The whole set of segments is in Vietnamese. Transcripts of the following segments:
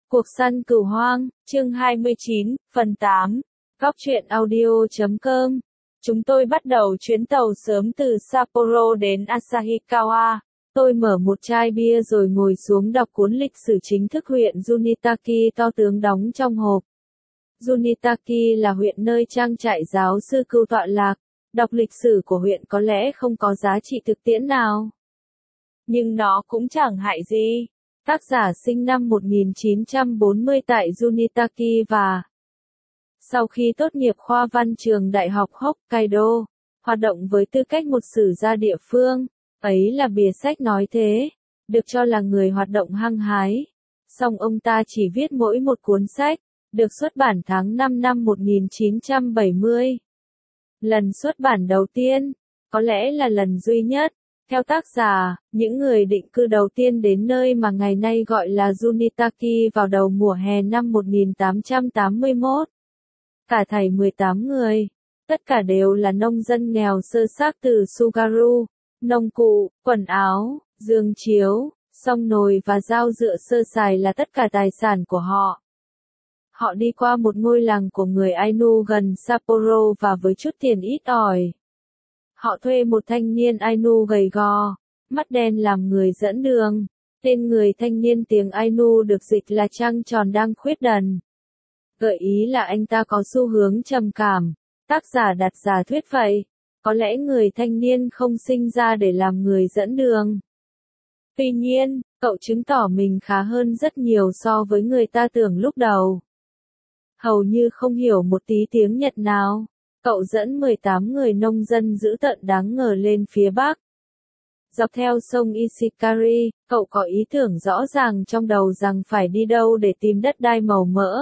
Cuộc săn cừu hoang, chương 29, phần 8. Góc truyện audio.com. Chúng tôi bắt đầu chuyến tàu sớm từ Sapporo đến Asahikawa. Tôi mở một chai bia rồi ngồi xuống đọc cuốn lịch sử chính thức huyện Junitaki to tướng đóng trong hộp. Junitaki là huyện nơi trang trại giáo sư cừu tọa lạc. Đọc lịch sử của huyện có lẽ không có giá trị thực tiễn nào. Nhưng nó cũng chẳng hại gì. Tác giả sinh năm 1940 tại Junitaki và sau khi tốt nghiệp khoa văn trường Đại học Hokkaido, hoạt động với tư cách một sử gia địa phương, ấy là bìa sách nói thế, được cho là người hoạt động hăng hái. Song ông ta chỉ viết mỗi một cuốn sách, được xuất bản tháng 5 năm 1970. Lần xuất bản đầu tiên, có lẽ là lần duy nhất. Theo tác giả, những người định cư đầu tiên đến nơi mà ngày nay gọi là Junitaki vào đầu mùa hè năm 1881. Cả thảy 18 người, tất cả đều là nông dân nghèo sơ xác từ Tsugaru, nông cụ, quần áo, giường chiếu, xông nồi và dao dựa sơ sài là tất cả tài sản của họ. Họ đi qua một ngôi làng của người Ainu gần Sapporo và với chút tiền ít ỏi. Họ thuê một thanh niên Ainu gầy gò, mắt đen làm người dẫn đường. Tên người thanh niên tiếng Ainu được dịch là trăng tròn đang khuyết đần. Gợi ý là anh ta có xu hướng trầm cảm. Tác giả đặt giả thuyết vậy. Có lẽ người thanh niên không sinh ra để làm người dẫn đường. Tuy nhiên, cậu chứng tỏ mình khá hơn rất nhiều so với người ta tưởng lúc đầu. Hầu như không hiểu một tí tiếng Nhật nào. Cậu dẫn 18 người nông dân dữ tợn đáng ngờ lên phía bắc. Dọc theo sông Ishikari, cậu có ý tưởng rõ ràng trong đầu rằng phải đi đâu để tìm đất đai màu mỡ.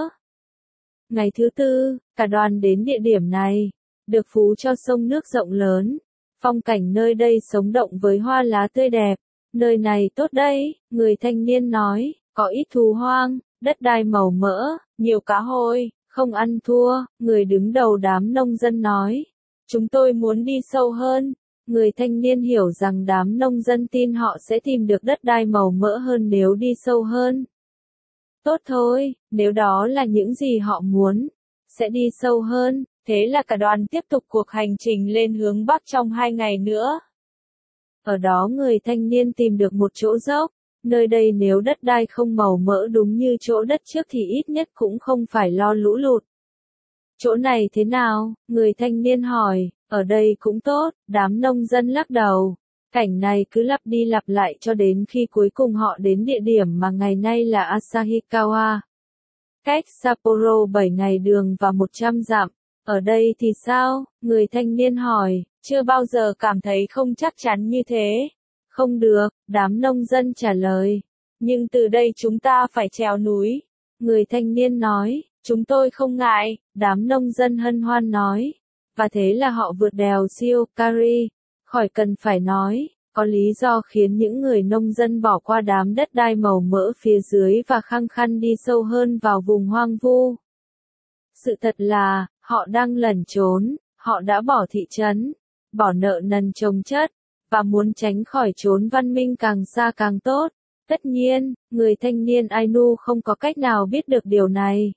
Ngày thứ tư, cả đoàn đến địa điểm này, được phú cho sông nước rộng lớn. Phong cảnh nơi đây sống động với hoa lá tươi đẹp. Nơi này tốt đấy, người thanh niên nói, có ít thú hoang, đất đai màu mỡ, nhiều cá hôi. Không ăn thua, người đứng đầu đám nông dân nói. Chúng tôi muốn đi sâu hơn. Người thanh niên hiểu rằng đám nông dân tin họ sẽ tìm được đất đai màu mỡ hơn nếu đi sâu hơn. Tốt thôi, nếu đó là những gì họ muốn, sẽ đi sâu hơn. Thế là cả đoàn tiếp tục cuộc hành trình lên hướng bắc trong 2 ngày nữa. Ở đó người thanh niên tìm được một chỗ dốc. Nơi đây nếu đất đai không màu mỡ đúng như chỗ đất trước thì ít nhất cũng không phải lo lũ lụt. Chỗ này thế nào? Người thanh niên hỏi. Ở đây cũng tốt, đám nông dân lắc đầu. Cảnh này cứ lặp đi lặp lại cho đến khi cuối cùng họ đến địa điểm mà ngày nay là Asahikawa. Cách Sapporo 7 ngày đường và 100 dặm. Ở đây thì sao? Người thanh niên hỏi. Chưa bao giờ cảm thấy không chắc chắn như thế. Không được, đám nông dân trả lời. Nhưng từ đây chúng ta phải trèo núi. Người thanh niên nói, chúng tôi không ngại, đám nông dân hân hoan nói. Và thế là họ vượt đèo Shiokari. Khỏi cần phải nói, có lý do khiến những người nông dân bỏ qua đám đất đai màu mỡ phía dưới và khăng khăng đi sâu hơn vào vùng hoang vu. Sự thật là, họ đang lẩn trốn, họ đã bỏ thị trấn, bỏ nợ nần chồng chất. Và muốn tránh khỏi chốn văn minh càng xa càng tốt. Tất nhiên, người thanh niên Ainu không có cách nào biết được điều này.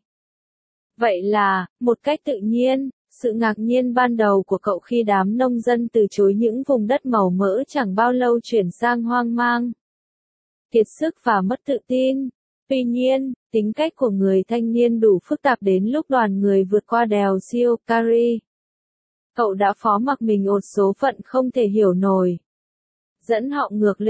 Vậy là, một cách tự nhiên, sự ngạc nhiên ban đầu của cậu khi đám nông dân từ chối những vùng đất màu mỡ chẳng bao lâu chuyển sang hoang mang. Kiệt sức và mất tự tin. Tuy nhiên, tính cách của người thanh niên đủ phức tạp đến lúc đoàn người vượt qua đèo Shiokari. Cậu đã phó mặc mình một số phận không thể hiểu nổi. Dẫn họ ngược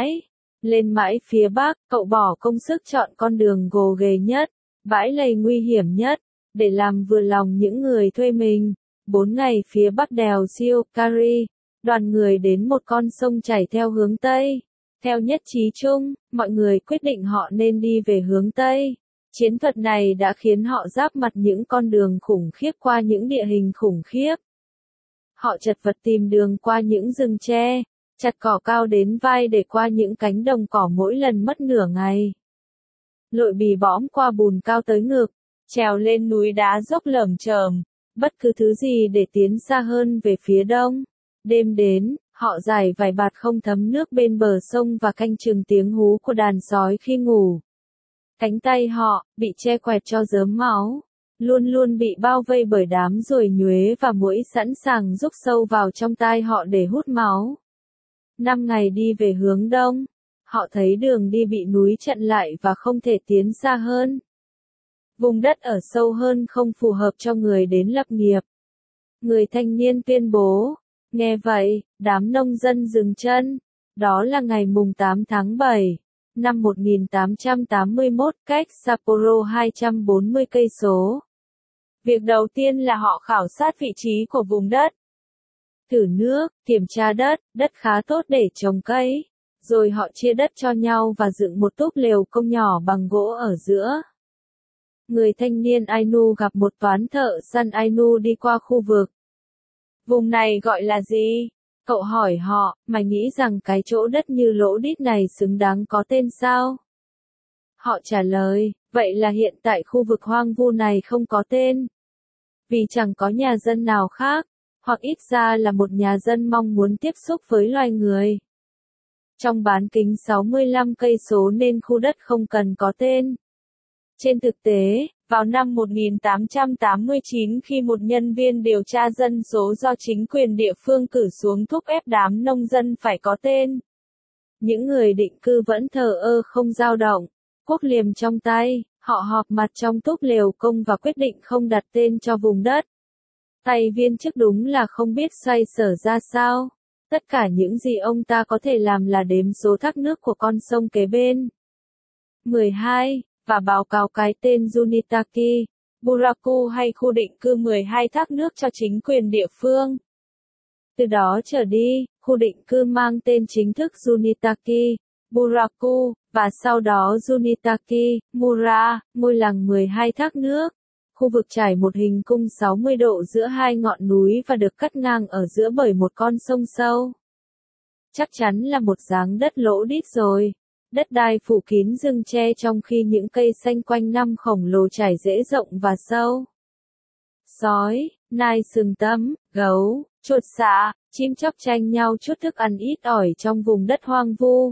lên mãi phía bắc, cậu bỏ công sức chọn con đường gồ ghề nhất, bãi lầy nguy hiểm nhất, để làm vừa lòng những người thuê mình. 4 ngày phía bắc đèo Shiokari, đoàn người đến một con sông chảy theo hướng Tây. Theo nhất trí chung, mọi người quyết định họ nên đi về hướng Tây. Chiến thuật này đã khiến họ giáp mặt những con đường khủng khiếp qua những địa hình khủng khiếp. Họ chật vật tìm đường qua những rừng tre, chặt cỏ cao đến vai để qua những cánh đồng cỏ mỗi lần mất nửa ngày. Lội bì bõm qua bùn cao tới ngực, trèo lên núi đá dốc lởm chởm, bất cứ thứ gì để tiến xa hơn về phía đông. Đêm đến, họ rải vải bạt không thấm nước bên bờ sông và canh chừng tiếng hú của đàn sói khi ngủ. Cánh tay họ, bị che quẹt cho rớm máu. Luôn luôn bị bao vây bởi đám ruồi nhuế và muỗi sẵn sàng rúc sâu vào trong tai họ để hút máu. 5 ngày đi về hướng đông. Họ thấy đường đi bị núi chặn lại và không thể tiến xa hơn. Vùng đất ở sâu hơn không phù hợp cho người đến lập nghiệp. Người thanh niên tuyên bố. Nghe vậy, đám nông dân dừng chân. Đó là ngày mùng 8 tháng 7, năm 1881, cách Sapporo 240 cây số. Việc đầu tiên là họ khảo sát vị trí của vùng đất. Thử nước, kiểm tra đất, đất khá tốt để trồng cây. Rồi họ chia đất cho nhau và dựng một túp lều công nhỏ bằng gỗ ở giữa. Người thanh niên Ainu gặp một toán thợ săn Ainu đi qua khu vực. Vùng này gọi là gì? Cậu hỏi họ, mày nghĩ rằng cái chỗ đất như lỗ đít này xứng đáng có tên sao? Họ trả lời, vậy là hiện tại khu vực hoang vu này không có tên. Vì chẳng có nhà dân nào khác, hoặc ít ra là một nhà dân mong muốn tiếp xúc với loài người. Trong bán kính 65 cây số nên khu đất không cần có tên. Trên thực tế, vào năm 1889 khi một nhân viên điều tra dân số do chính quyền địa phương cử xuống thúc ép đám nông dân phải có tên, những người định cư vẫn thờ ơ không dao động, cuốc liềm trong tay, họ họp mặt trong túp lều công và quyết định không đặt tên cho vùng đất. Tay viên chức đúng là không biết xoay sở ra sao. Tất cả những gì ông ta có thể làm là đếm số thác nước của con sông kế bên. 12. Và báo cáo cái tên Junitaki, Buraku hay khu định cư 12 thác nước cho chính quyền địa phương. Từ đó trở đi, khu định cư mang tên chính thức Junitaki, Buraku, và sau đó Junitaki, Mura, ngôi làng 12 thác nước. Khu vực trải một hình cung 60 độ giữa hai ngọn núi và được cắt ngang ở giữa bởi một con sông sâu. Chắc chắn là một dáng đất lỗ đít rồi. Đất đai phủ kín rừng tre trong khi những cây xanh quanh năm khổng lồ trải rễ rộng và sâu. Sói, nai sừng tấm, gấu, chuột xạ, chim chóc tranh nhau chút thức ăn ít ỏi trong vùng đất hoang vu.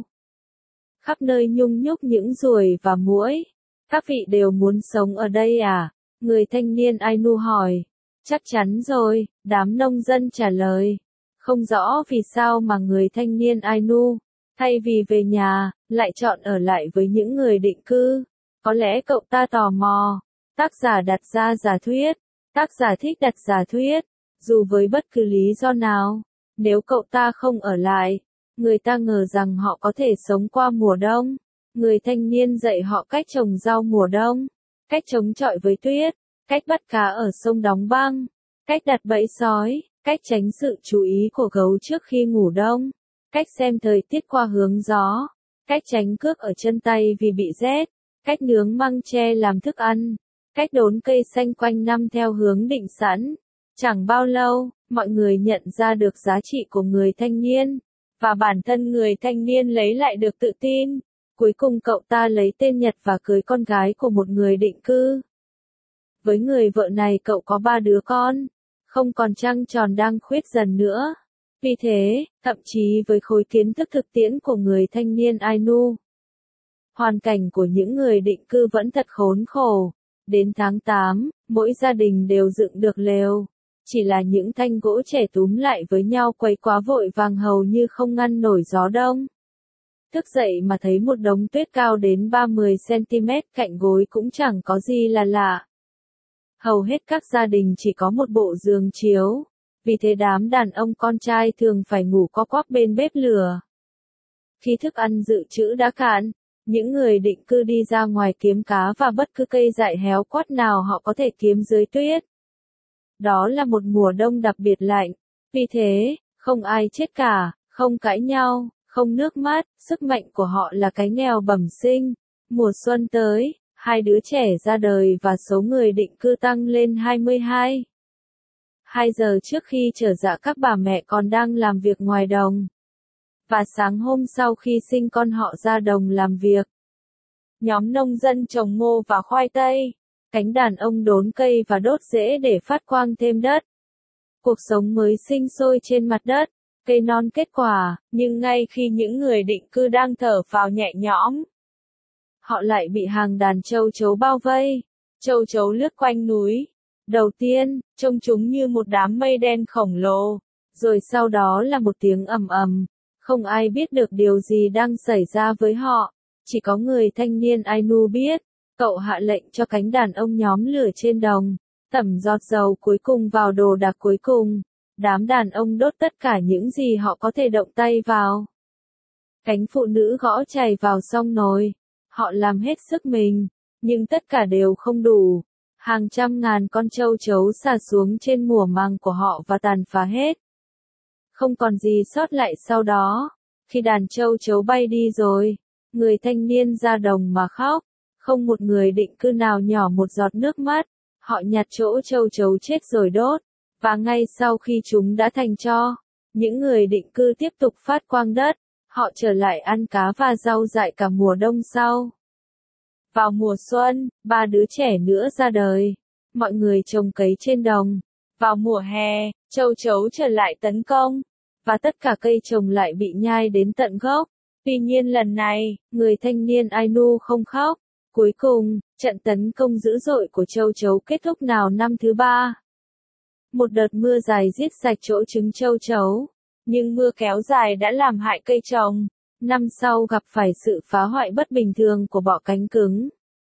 Khắp nơi nhung nhúc những ruồi và muỗi. Các vị đều muốn sống ở đây à? Người thanh niên Ainu hỏi. Chắc chắn rồi, đám nông dân trả lời. Không rõ vì sao mà người thanh niên Ainu, thay vì về nhà, lại chọn ở lại với những người định cư. Có lẽ cậu ta tò mò. Tác giả đặt ra giả thuyết. Tác giả thích đặt giả thuyết. Dù với bất cứ lý do nào, nếu cậu ta không ở lại, người ta ngờ rằng họ có thể sống qua mùa đông. Người thanh niên dạy họ cách trồng rau mùa đông, cách chống chọi với tuyết, cách bắt cá ở sông đóng băng, cách đặt bẫy sói, cách tránh sự chú ý của gấu trước khi ngủ đông, cách xem thời tiết qua hướng gió, cách tránh cước ở chân tay vì bị rét, cách nướng măng tre làm thức ăn, cách đốn cây xanh quanh năm theo hướng định sẵn. Chẳng bao lâu, mọi người nhận ra được giá trị của người thanh niên, và bản thân người thanh niên lấy lại được tự tin. Cuối cùng cậu ta lấy tên Nhật và cưới con gái của một người định cư. Với người vợ này cậu có 3 đứa con, không còn trăng tròn đang khuyết dần nữa. Vì thế, thậm chí với khối kiến thức thực tiễn của người thanh niên Ainu, hoàn cảnh của những người định cư vẫn thật khốn khổ. Đến tháng 8, mỗi gia đình đều dựng được lều. Chỉ là những thanh gỗ trẻ túm lại với nhau quấy quá vội vàng hầu như không ngăn nổi gió đông. Thức dậy mà thấy một đống tuyết cao đến 30 cm cạnh gối cũng chẳng có gì là lạ. Hầu hết các gia đình chỉ có một bộ giường chiếu, vì thế đám đàn ông con trai thường phải ngủ co quắp bên bếp lửa. Khi thức ăn dự trữ đã cạn, những người định cư đi ra ngoài kiếm cá và bất cứ cây dại héo quắt nào họ có thể kiếm dưới tuyết. Đó là một mùa đông đặc biệt lạnh, vì thế, không ai chết cả, không cãi nhau, không nước mắt, sức mạnh của họ là cái nghèo bẩm sinh. Mùa xuân tới, 2 đứa trẻ ra đời và số người định cư tăng lên 22. 2 giờ trước khi trở dạ các bà mẹ còn đang làm việc ngoài đồng. Và sáng hôm sau khi sinh con họ ra đồng làm việc. Nhóm nông dân trồng ngô và khoai tây. Cánh đàn ông đốn cây và đốt rễ để phát quang thêm đất. Cuộc sống mới sinh sôi trên mặt đất. Cây non kết quả, nhưng ngay khi những người định cư đang thở phào nhẹ nhõm, họ lại bị hàng đàn châu chấu bao vây. Châu chấu lướt quanh núi. Đầu tiên, trông chúng như một đám mây đen khổng lồ, rồi sau đó là một tiếng ầm ầm. Không ai biết được điều gì đang xảy ra với họ, chỉ có người thanh niên Ainu biết. Cậu hạ lệnh cho cánh đàn ông nhóm lửa trên đồng, tẩm giọt dầu cuối cùng vào đồ đạc cuối cùng. Đám đàn ông đốt tất cả những gì họ có thể động tay vào. Cánh phụ nữ gõ chày vào xông nồi. Họ làm hết sức mình, nhưng tất cả đều không đủ. Hàng trăm ngàn con châu chấu xà xuống trên mùa màng của họ và tàn phá hết. Không còn gì sót lại sau đó. Khi đàn châu chấu bay đi rồi, người thanh niên ra đồng mà khóc. Không một người định cư nào nhỏ một giọt nước mắt. Họ nhặt chỗ châu chấu chết rồi đốt. Và ngay sau khi chúng đã thành tro, những người định cư tiếp tục phát quang đất. Họ trở lại ăn cá và rau dại cả mùa đông sau. Vào mùa xuân, 3 đứa trẻ nữa ra đời. Mọi người trồng cấy trên đồng. Vào mùa hè, châu chấu trở lại tấn công. Và tất cả cây trồng lại bị nhai đến tận gốc. Tuy nhiên lần này, người thanh niên Ainu không khóc. Cuối cùng, trận tấn công dữ dội của châu chấu kết thúc nào năm thứ 3. Một đợt mưa dài giết sạch chỗ trứng châu chấu. Nhưng mưa kéo dài đã làm hại cây trồng. Năm sau gặp phải sự phá hoại bất bình thường của bọ cánh cứng.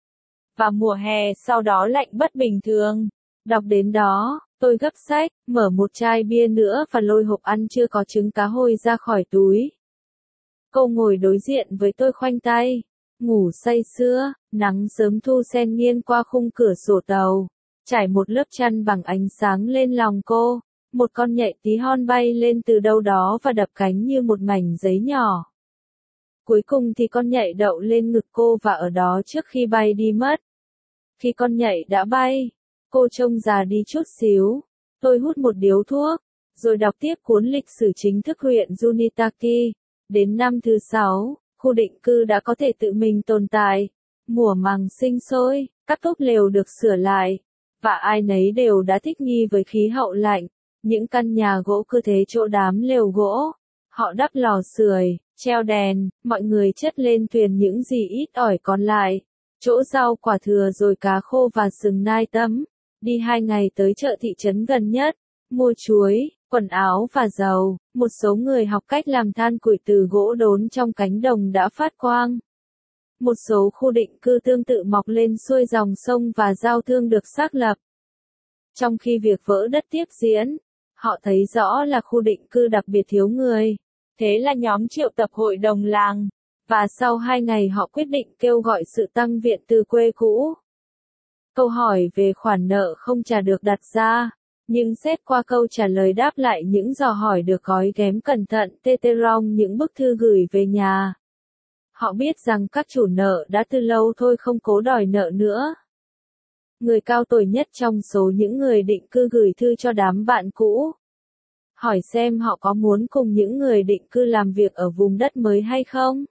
Và mùa hè sau đó lạnh bất bình thường. Đọc đến đó, tôi gấp sách, mở một chai bia nữa và lôi hộp ăn chưa có trứng cá hồi ra khỏi túi. Cô ngồi đối diện với tôi khoanh tay, ngủ say sưa, nắng sớm thu sen nghiêng qua khung cửa sổ tàu, trải một lớp chăn bằng ánh sáng lên lòng cô. Một con nhện tí hon bay lên từ đâu đó và đập cánh như một mảnh giấy nhỏ. Cuối cùng thì con nhện đậu lên ngực cô và ở đó trước khi bay đi mất. Khi con nhện đã bay, cô trông già đi chút xíu. Tôi hút một điếu thuốc, rồi đọc tiếp cuốn lịch sử chính thức huyện Junitaki. Đến năm thứ 6, khu định cư đã có thể tự mình tồn tại. Mùa màng sinh sôi, các túp lều được sửa lại, và ai nấy đều đã thích nghi với khí hậu lạnh. Những căn nhà gỗ cứ thế chỗ đám lều gỗ. Họ đắp lò sưởi, treo đèn, mọi người chất lên thuyền những gì ít ỏi còn lại. Chỗ rau quả thừa rồi cá khô và sừng nai tấm. Đi 2 ngày tới chợ thị trấn gần nhất, mua chuối, quần áo và dầu. Một số người học cách làm than củi từ gỗ đốn trong cánh đồng đã phát quang. Một số khu định cư tương tự mọc lên xuôi dòng sông và giao thương được xác lập. Trong khi việc vỡ đất tiếp diễn, họ thấy rõ là khu định cư đặc biệt thiếu người. Thế là nhóm triệu tập hội đồng làng. Và sau 2 ngày họ quyết định kêu gọi sự tăng viện từ quê cũ. Câu hỏi về khoản nợ không trả được đặt ra. Nhưng xét qua câu trả lời đáp lại những dò hỏi được gói ghém cẩn thận Teterong những bức thư gửi về nhà. Họ biết rằng các chủ nợ đã từ lâu thôi không cố đòi nợ nữa. Người cao tuổi nhất trong số những người định cư gửi thư cho đám bạn cũ. Hỏi xem họ có muốn cùng những người định cư làm việc ở vùng đất mới hay không.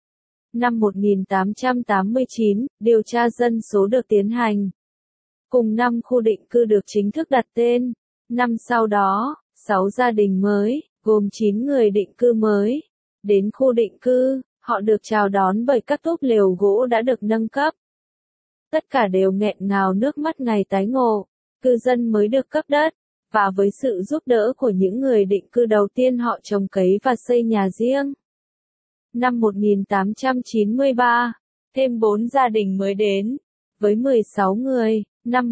Năm 1889, điều tra dân số được tiến hành. Cùng năm khu định cư được chính thức đặt tên. Năm sau đó, 6 gia đình mới, gồm 9 người định cư mới, đến khu định cư, họ được chào đón bởi các túp lều gỗ đã được nâng cấp. Tất cả đều nghẹn ngào nước mắt ngày tái ngộ, cư dân mới được cấp đất, và với sự giúp đỡ của những người định cư đầu tiên họ trồng cấy và xây nhà riêng. Năm 1893, thêm 4 gia đình mới đến, với 16 người. Năm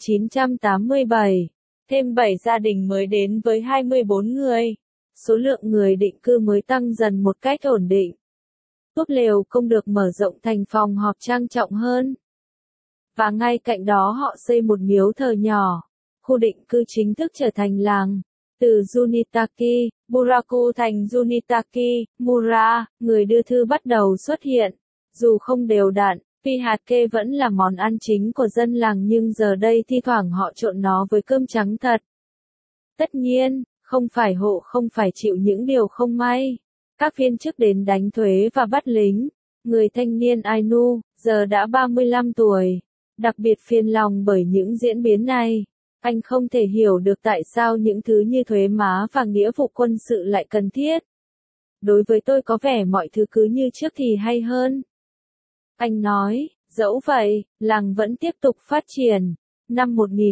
1987, thêm 7 gia đình mới đến với 24 người. Số lượng người định cư mới tăng dần một cách ổn định. Túp lều công được mở rộng thành phòng họp trang trọng hơn. Và ngay cạnh đó họ xây một miếu thờ nhỏ. Khu định cư chính thức trở thành làng. Từ Junitaki, Buraku thành Junitaki, Mura, người đưa thư bắt đầu xuất hiện. Dù không đều đặn, vì hạt kê vẫn là món ăn chính của dân làng nhưng giờ đây thi thoảng họ trộn nó với cơm trắng thật. Tất nhiên, không phải hộ không phải chịu những điều không may. Các viên chức đến đánh thuế và bắt lính. Người thanh niên Ainu, giờ đã 35 tuổi. Đặc biệt phiền lòng bởi những diễn biến này. Anh không thể hiểu được tại sao những thứ như thuế má và nghĩa vụ quân sự lại cần thiết. Đối với tôi có vẻ mọi thứ cứ như trước thì hay hơn. Anh nói, dẫu vậy, làng vẫn tiếp tục phát triển. Năm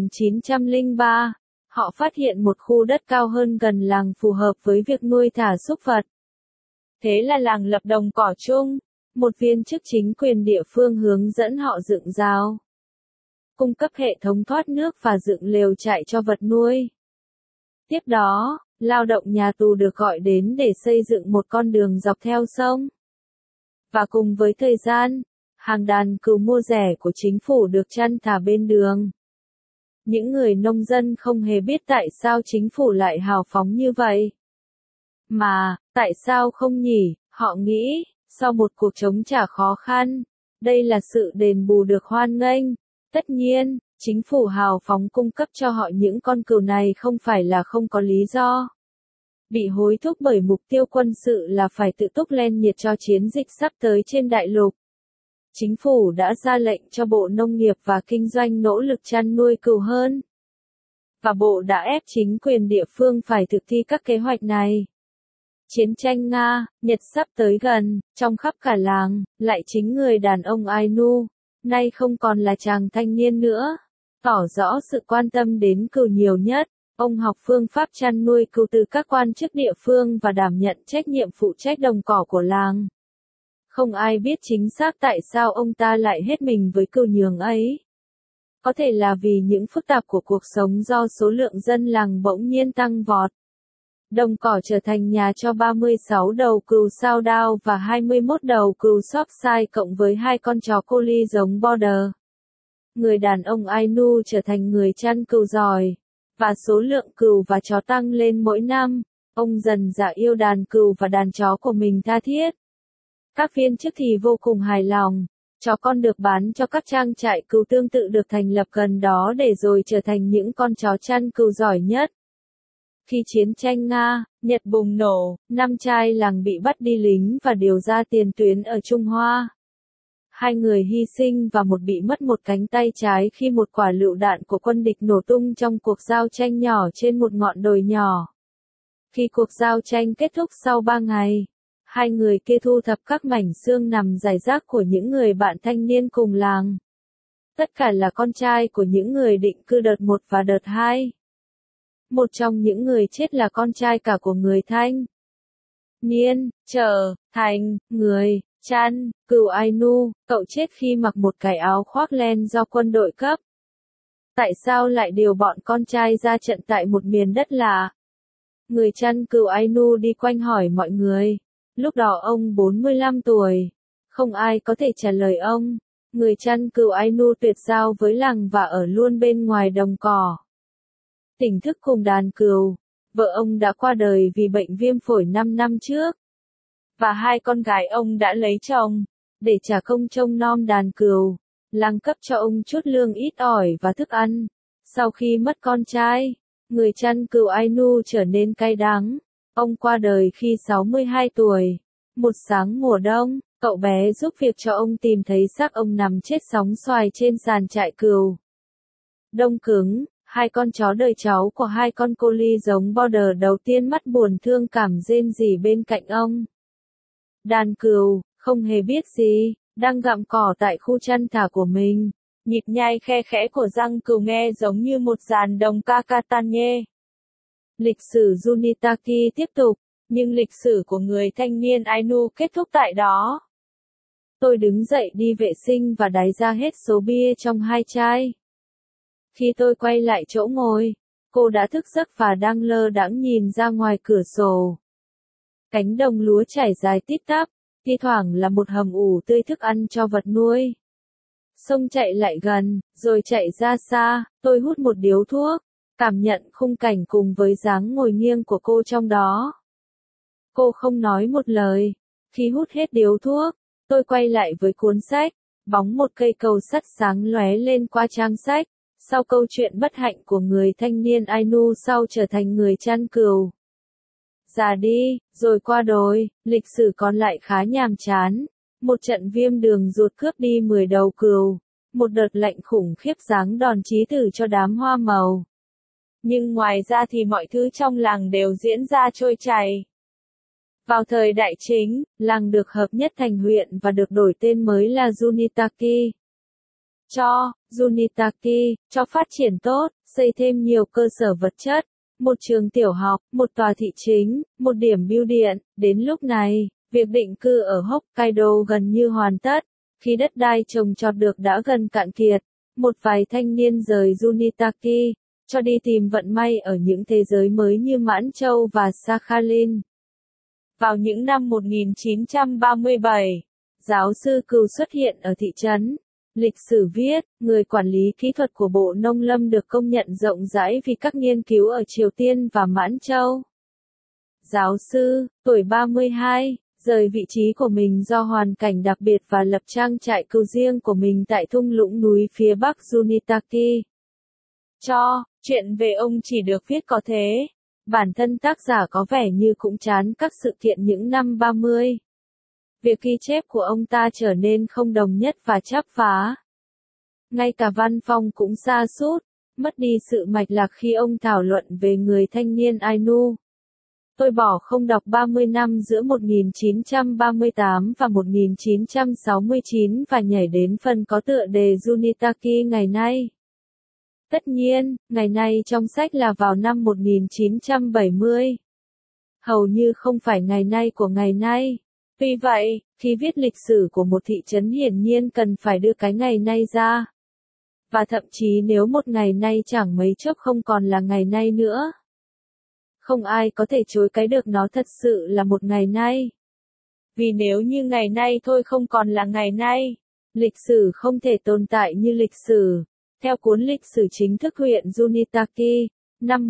1903, họ phát hiện một khu đất cao hơn gần làng phù hợp với việc nuôi thả súc vật. Thế là làng lập đồng cỏ chung. Một viên chức chính quyền địa phương hướng dẫn họ dựng rào, cung cấp hệ thống thoát nước và dựng lều trại cho vật nuôi. Tiếp đó, lao động nhà tù được gọi đến để xây dựng một con đường dọc theo sông. Và cùng với thời gian, hàng đàn cừu mua rẻ của chính phủ được chăn thả bên đường. Những người nông dân không hề biết tại sao chính phủ lại hào phóng như vậy. Mà, tại sao không nhỉ, họ nghĩ, sau một cuộc chống trả khó khăn, đây là sự đền bù được hoan nghênh. Tất nhiên, chính phủ hào phóng cung cấp cho họ những con cừu này không phải là không có lý do. Bị hối thúc bởi mục tiêu quân sự là phải tự túc lên nhiệt cho chiến dịch sắp tới trên đại lục. Chính phủ đã ra lệnh cho Bộ Nông nghiệp và Kinh doanh nỗ lực chăn nuôi cừu hơn. Và Bộ đã ép chính quyền địa phương phải thực thi các kế hoạch này. Chiến tranh Nga, Nhật sắp tới gần, trong khắp cả làng, lại chính người đàn ông Ainu, nay không còn là chàng thanh niên nữa, tỏ rõ sự quan tâm đến cừu nhiều nhất. Ông học phương pháp chăn nuôi cừu từ các quan chức địa phương và đảm nhận trách nhiệm phụ trách đồng cỏ của làng. Không ai biết chính xác tại sao ông ta lại hết mình với cừu nhường ấy. Có thể là vì những phức tạp của cuộc sống do số lượng dân làng bỗng nhiên tăng vọt. Đồng cỏ trở thành nhà cho 36 đầu cừu sao đao và 21 đầu cừu Shropshire cộng với 2 con chó collie giống Border. Người đàn ông Ainu trở thành người chăn cừu giỏi, và số lượng cừu và chó tăng lên mỗi năm. Ông dần dà yêu đàn cừu và đàn chó của mình tha thiết. Các viên chức thì vô cùng hài lòng. Chó con được bán cho các trang trại cừu tương tự được thành lập gần đó để rồi trở thành những con chó chăn cừu giỏi nhất. Khi chiến tranh Nga, Nhật bùng nổ, 5 trai làng bị bắt đi lính và điều ra tiền tuyến ở Trung Hoa. 2 người hy sinh và một bị mất một cánh tay trái khi một quả lựu đạn của quân địch nổ tung trong cuộc giao tranh nhỏ trên một ngọn đồi nhỏ. Khi cuộc giao tranh kết thúc sau 3 ngày, 2 người kia thu thập các mảnh xương nằm rải rác của những người bạn thanh niên cùng làng. Tất cả là con trai của những người định cư đợt 1 và đợt 2. Một trong những người chết là con trai cả của người thanh niên, trở thành người chăn cừu Ainu. Cậu chết khi mặc một cái áo khoác len do quân đội cấp. Tại sao lại điều bọn con trai ra trận tại một miền đất lạ? Người chăn cừu Ainu đi quanh hỏi mọi người. Lúc đó ông 45 tuổi. Không ai có thể trả lời ông. Người chăn cừu Ainu tuyệt giao với làng và ở luôn bên ngoài đồng cỏ. Tỉnh thức cùng đàn cừu. Vợ ông đã qua đời vì bệnh viêm phổi 5 năm trước. Và 2 con gái ông đã lấy chồng. Để trả công trông nom đàn cừu, làng cấp cho ông chút lương ít ỏi và thức ăn. Sau khi mất con trai, người chăn cừu Ainu trở nên cay đắng. Ông qua đời khi 62 tuổi. Một sáng mùa đông, cậu bé giúp việc cho ông tìm thấy xác ông nằm chết sóng xoài trên sàn trại cừu. Đông cứng, 2 con chó đời cháu của 2 con collie giống Border đầu tiên mắt buồn thương cảm rên rỉ bên cạnh ông. Đàn cừu, không hề biết gì, đang gặm cỏ tại khu chăn thả của mình. Nhịp nhai khe khẽ của răng cừu nghe giống như một dàn đồng Kakatanye. Lịch sử Junitaki tiếp tục, nhưng lịch sử của người thanh niên Ainu kết thúc tại đó. Tôi đứng dậy đi vệ sinh và đáy ra hết số bia trong 2 chai. Khi tôi quay lại chỗ ngồi, cô đã thức giấc và đang lơ đãng nhìn ra ngoài cửa sổ. Cánh đồng lúa trải dài tít tắp, thi thoảng là một hầm ủ tươi thức ăn cho vật nuôi. Sông chạy lại gần, rồi chạy ra xa, tôi hút một điếu thuốc, cảm nhận khung cảnh cùng với dáng ngồi nghiêng của cô trong đó. Cô không nói một lời. Khi hút hết điếu thuốc, tôi quay lại với cuốn sách, bóng một cây cầu sắt sáng lóe lên qua trang sách. Sau câu chuyện bất hạnh của người thanh niên Ainu sau trở thành người chăn cừu. Già đi, rồi qua đời, lịch sử còn lại khá nhàm chán. Một trận viêm đường ruột cướp đi 10 đầu cừu. Một đợt lạnh khủng khiếp giáng đòn chí tử cho đám hoa màu. Nhưng ngoài ra thì mọi thứ trong làng đều diễn ra trôi chảy. Vào thời Đại Chính, làng được hợp nhất thành huyện và được đổi tên mới là Junitaki. Junitaki, cho phát triển tốt, xây thêm nhiều cơ sở vật chất, một trường tiểu học, một tòa thị chính, một điểm bưu điện. Đến lúc này, việc định cư ở Hokkaido gần như hoàn tất. Khi đất đai trồng trọt được đã gần cạn kiệt, một vài thanh niên rời Junitaki, cho đi tìm vận may ở những thế giới mới như Mãn Châu và Sakhalin. Vào những năm 1937, giáo sư Cừu xuất hiện ở thị trấn. Lịch sử viết, người quản lý kỹ thuật của Bộ Nông lâm được công nhận rộng rãi vì các nghiên cứu ở Triều Tiên và Mãn Châu. Giáo sư, tuổi 32, rời vị trí của mình do hoàn cảnh đặc biệt và lập trang trại cừu riêng của mình tại thung lũng núi phía bắc Junitaki. Chuyện về ông chỉ được viết có thế. Bản thân tác giả có vẻ như cũng chán các sự kiện những năm 30. Việc ghi chép của ông ta trở nên không đồng nhất và chắp vá. Ngay cả văn phong cũng sa sút, mất đi sự mạch lạc khi ông thảo luận về người thanh niên Ainu. Tôi bỏ không đọc 30 năm giữa 1938 và 1969 và nhảy đến phần có tựa đề Junitaki ngày nay. Tất nhiên, ngày nay trong sách là vào năm 1970. Hầu như không phải ngày nay của ngày nay. Tuy vậy, khi viết lịch sử của một thị trấn hiển nhiên cần phải đưa cái ngày nay ra. Và thậm chí nếu một ngày nay chẳng mấy chốc không còn là ngày nay nữa. Không ai có thể chối cái được nó thật sự là một ngày nay. Vì nếu như ngày nay thôi không còn là ngày nay, lịch sử không thể tồn tại như lịch sử. Theo cuốn lịch sử chính thức huyện Junitaki, năm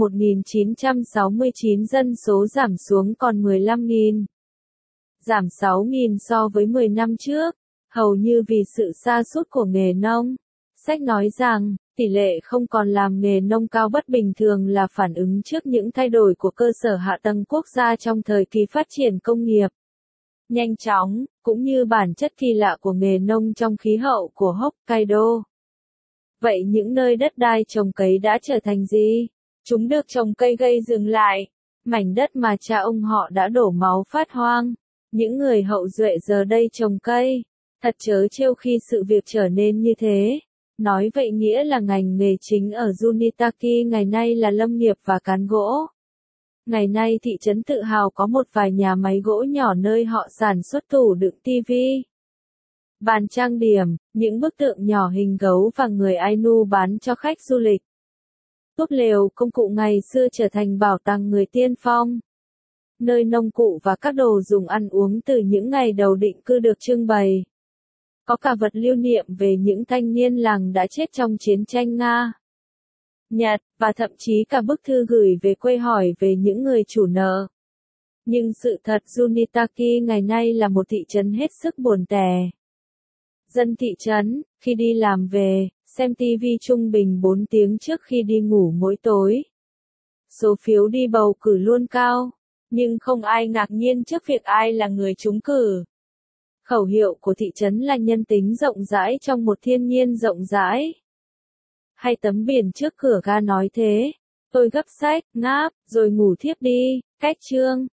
1969 dân số giảm xuống còn 15.000. Giảm 6.000 so với 10 năm trước, hầu như vì sự sa sút của nghề nông. Sách nói rằng, tỷ lệ không còn làm nghề nông cao bất bình thường là phản ứng trước những thay đổi của cơ sở hạ tầng quốc gia trong thời kỳ phát triển công nghiệp nhanh chóng, cũng như bản chất kỳ lạ của nghề nông trong khí hậu của Hokkaido. Vậy những nơi đất đai trồng cấy đã trở thành gì? Chúng được trồng cây gây dừng lại, mảnh đất mà cha ông họ đã đổ máu phát hoang. Những người hậu duệ giờ đây trồng cây. Thật trớ trêu khi sự việc trở nên như thế. Nói vậy nghĩa là ngành nghề chính ở Junitaki ngày nay là lâm nghiệp và cán gỗ. Ngày nay thị trấn tự hào có một vài nhà máy gỗ nhỏ nơi họ sản xuất tủ đựng tivi, bàn trang điểm, những bức tượng nhỏ hình gấu và người Ainu bán cho khách du lịch. Túp lều công cụ ngày xưa trở thành bảo tàng người tiên phong. Nơi nông cụ và các đồ dùng ăn uống từ những ngày đầu định cư được trưng bày. Có cả vật lưu niệm về những thanh niên làng đã chết trong chiến tranh Nga, Nhật, và thậm chí cả bức thư gửi về quê hỏi về những người chủ nợ. Nhưng sự thật Junitaki ngày nay là một thị trấn hết sức buồn tẻ. Dân thị trấn, khi đi làm về, xem TV trung bình 4 tiếng trước khi đi ngủ mỗi tối. Số phiếu đi bầu cử luôn cao, nhưng không ai ngạc nhiên trước việc ai là người trúng cử. Khẩu hiệu của thị trấn là nhân tính rộng rãi trong một thiên nhiên rộng rãi. Hay tấm biển trước cửa ga nói thế. Tôi gấp sách, ngáp, rồi ngủ thiếp đi. Cách chương.